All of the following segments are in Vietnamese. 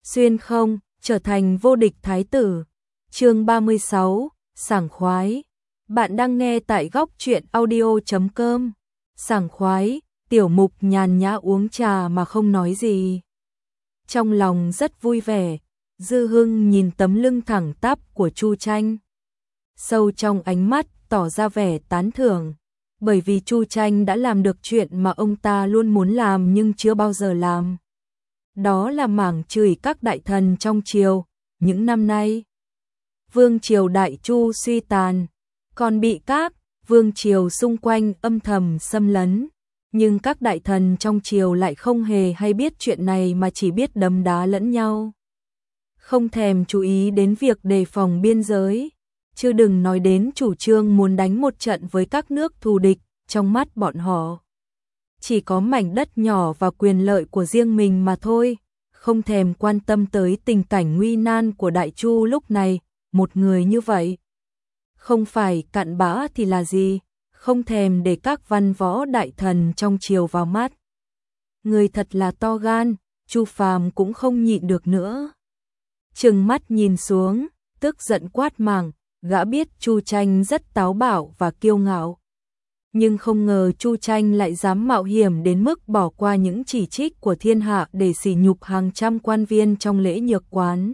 xuyên không, trở thành vô địch thái tử. Chương 36, sảng khoái. Bạn đang nghe tại góc truyện audio.com. Sảng khoái, Tiểu Mục nhàn nhã uống trà mà không nói gì. Trong lòng rất vui vẻ, Dư Hưng nhìn tấm lưng thẳng tắp của Chu Tranh. Sâu trong ánh mắt tỏ ra vẻ tán thưởng, bởi vì Chu Tranh đã làm được chuyện mà ông ta luôn muốn làm nhưng chưa bao giờ làm. Đó là mảng chửi các đại thần trong triều. Những năm nay, vương triều Đại Chu suy tàn, còn bị các vương triều xung quanh âm thầm xâm lấn. Nhưng các đại thần trong triều lại không hề hay biết chuyện này mà chỉ biết đấm đá lẫn nhau. Không thèm chú ý đến việc đề phòng biên giới, chứ đừng nói đến chủ trương muốn đánh một trận với các nước thù địch. Trong mắt bọn họ chỉ có mảnh đất nhỏ và quyền lợi của riêng mình mà thôi, không thèm quan tâm tới tình cảnh nguy nan của Đại Chu lúc này. Một người như vậy, không phải cặn bã thì là gì, không thèm để các văn võ đại thần trong triều vào mắt. Người thật là to gan, Chu Phàm cũng không nhịn được nữa. Trừng mắt nhìn xuống, tức giận quát mắng, gã biết Chu Tranh rất táo bạo và kiêu ngạo. Nhưng không ngờ Chu Tranh lại dám mạo hiểm đến mức bỏ qua những chỉ trích của thiên hạ để sỉ nhục hàng trăm quan viên trong lễ nhược quán.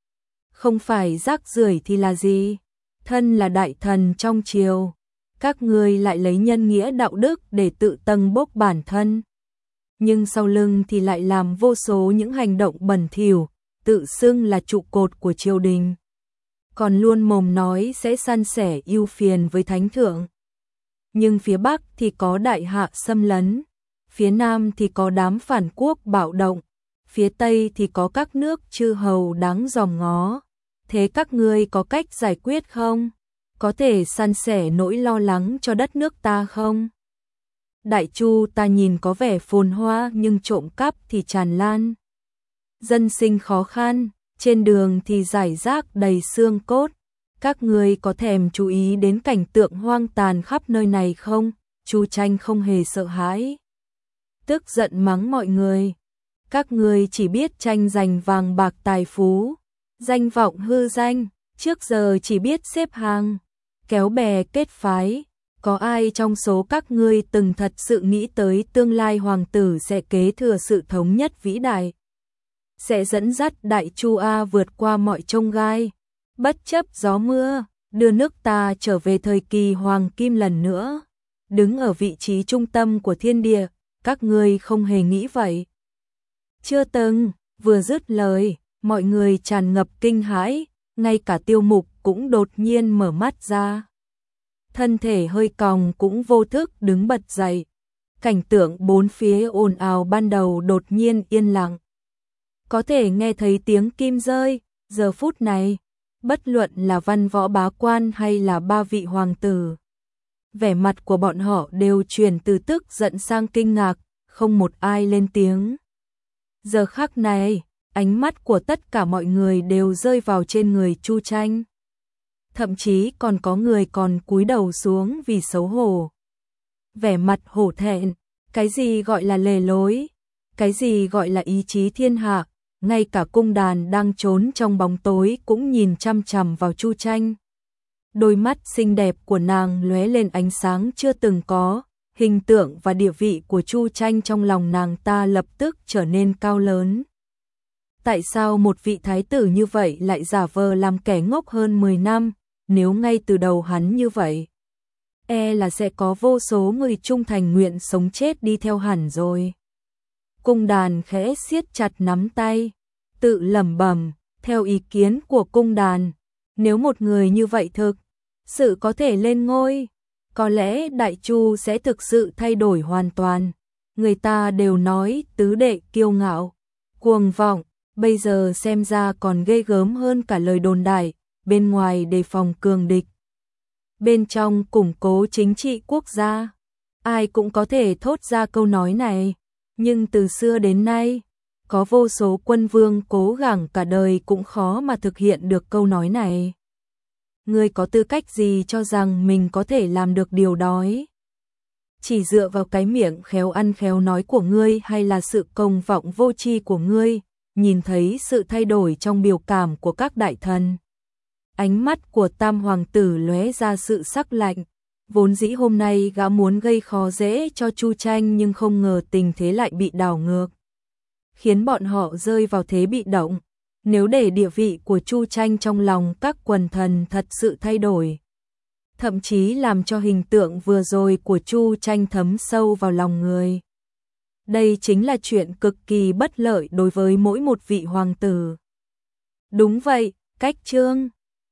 Không phải rác rưởi thì là gì? Thân là đại thần trong triều, các ngươi lại lấy nhân nghĩa đạo đức để tự tâng bốc bản thân. Nhưng sau lưng thì lại làm vô số những hành động bẩn thỉu, tự xưng là trụ cột của triều đình. Còn luôn mồm nói sẽ san sẻ ưu phiền với thánh thượng. Nhưng phía Bắc thì có đại hạ xâm lấn, phía Nam thì có đám phản quốc bạo động, phía Tây thì có các nước chư hầu đáng dòm ngó. Thế các ngươi có cách giải quyết không? Có thể san sẻ nỗi lo lắng cho đất nước ta không? Đại Chu ta nhìn có vẻ phồn hoa nhưng trộm cắp thì tràn lan. Dân sinh khó khăn, trên đường thì rải rác đầy xương cốt. Các ngươi có thèm chú ý đến cảnh tượng hoang tàn khắp nơi này không? Chu Tranh không hề sợ hãi, tức giận mắng mọi người. Các ngươi chỉ biết tranh giành vàng bạc tài phú, danh vọng hư danh, trước giờ chỉ biết xếp hàng, kéo bè kết phái. Có ai trong số các ngươi từng thật sự nghĩ tới tương lai hoàng tử sẽ kế thừa sự thống nhất vĩ đại, sẽ dẫn dắt Đại Chu A vượt qua mọi chông gai, bất chấp gió mưa, đưa nước ta trở về thời kỳ hoàng kim lần nữa, đứng ở vị trí trung tâm của thiên địa? Các ngươi không hề nghĩ vậy. Chưa từng. Vừa dứt lời, mọi người tràn ngập kinh hãi, ngay cả Tiêu Mục cũng đột nhiên mở mắt ra. Thân thể hơi còng cũng vô thức đứng bật dậy. Cảnh tượng bốn phía ồn ào ban đầu đột nhiên yên lặng. Có thể nghe thấy tiếng kim rơi. Giờ phút này, bất luận là văn võ bá quan hay là ba vị hoàng tử, vẻ mặt của bọn họ đều chuyển từ tức giận sang kinh ngạc, không một ai lên tiếng. Giờ khắc này, ánh mắt của tất cả mọi người đều rơi vào trên người Chu Tranh. Thậm chí còn có người còn cúi đầu xuống vì xấu hổ. Vẻ mặt hổ thẹn, cái gì gọi là lề lối, cái gì gọi là ý chí thiên hạ, ngay cả cung đàn đang trốn trong bóng tối cũng nhìn chăm chằm vào Chu Tranh. Đôi mắt xinh đẹp của nàng lóe lên ánh sáng chưa từng có, hình tượng và địa vị của Chu Tranh trong lòng nàng ta lập tức trở nên cao lớn. Tại sao một vị thái tử như vậy lại giả vờ làm kẻ ngốc hơn 10 năm, nếu ngay từ đầu hắn như vậy, là sẽ có vô số người trung thành nguyện sống chết đi theo hẳn rồi. Cung đàn khẽ siết chặt nắm tay, tự lẩm bẩm, theo ý kiến của cung đàn, nếu một người như vậy thực sự có thể lên ngôi, có lẽ Đại Chu sẽ thực sự thay đổi hoàn toàn. Người ta đều nói tứ đệ kiêu ngạo, cuồng vọng, bây giờ xem ra còn ghê gớm hơn cả lời đồn đại, bên ngoài đề phòng cường địch, bên trong củng cố chính trị quốc gia. Ai cũng có thể thốt ra câu nói này, nhưng từ xưa đến nay, có vô số quân vương cố gắng cả đời cũng khó mà thực hiện được câu nói này. Ngươi có tư cách gì cho rằng mình có thể làm được điều đó? Chỉ dựa vào cái miệng khéo ăn khéo nói của ngươi hay là sự công vọng vô tri của ngươi, nhìn thấy sự thay đổi trong biểu cảm của các đại thần. Ánh mắt của Tam hoàng tử lóe ra sự sắc lạnh, vốn dĩ hôm nay gã muốn gây khó dễ cho Chu Tranh nhưng không ngờ tình thế lại bị đảo ngược, khiến bọn họ rơi vào thế bị động. Nếu để địa vị của Chu Tranh trong lòng các quần thần thật sự thay đổi, thậm chí làm cho hình tượng vừa rồi của Chu Tranh thấm sâu vào lòng người, đây chính là chuyện cực kỳ bất lợi đối với mỗi một vị hoàng tử. Đúng vậy, cách Trương